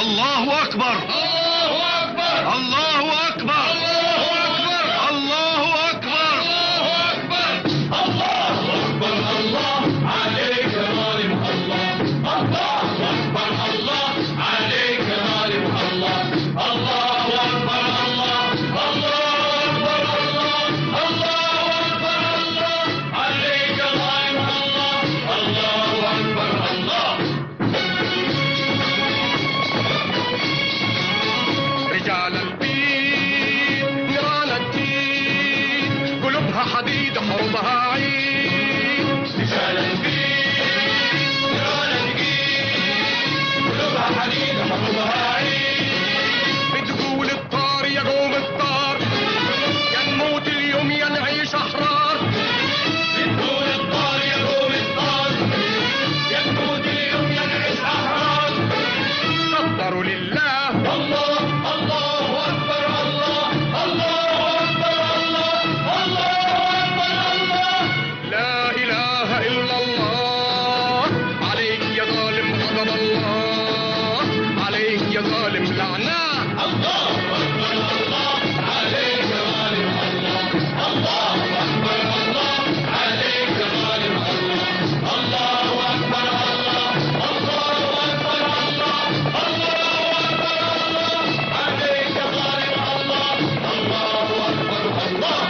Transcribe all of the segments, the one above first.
الله أكبر. الله أكبر. الله أكبر. الله أكبر. الله أكبر. الله عليك يا ظالم. الله أكبر. الله عليك يا ظالم. الله أكبر. الله أكبر. الله عليك يا ظالم. الله أكبر. الله. رجال البيت نيران الدين قلوبها حديد حروبها عيد. رجال البيت نيران الدين قلوبها حديد حروبها عيد. بتقول الطار يقوم الطار، يا نموت اليوم يا نعيش أحرار. بتقول الطار يقوم الطار، يا نموت اليوم يا نعيش أحرار. صبروا لله. الله أكبر. الله أكبر. الله أكبر. لا إله إلا الله. عليك يا ظالم غضب الله، عليك يا ظالم لعنة. الله أكبر. الله عليك يا ظالم. الله أكبر. الله عليك يا ظالم. الله أكبر. الله أكبر. الله عليك يا ظالم. الله أكبر. الله.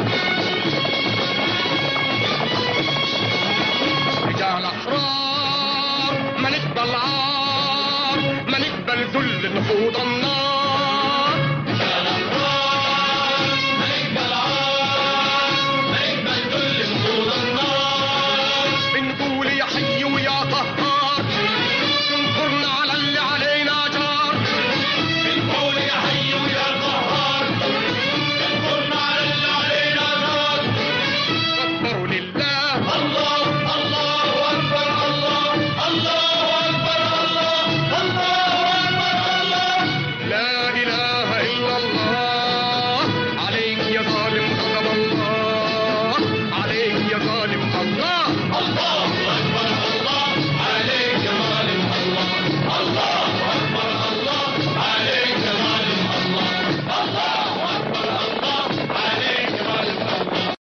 رجال أحرار ما نقبل عار، ما نقبل ذل نحوض النار.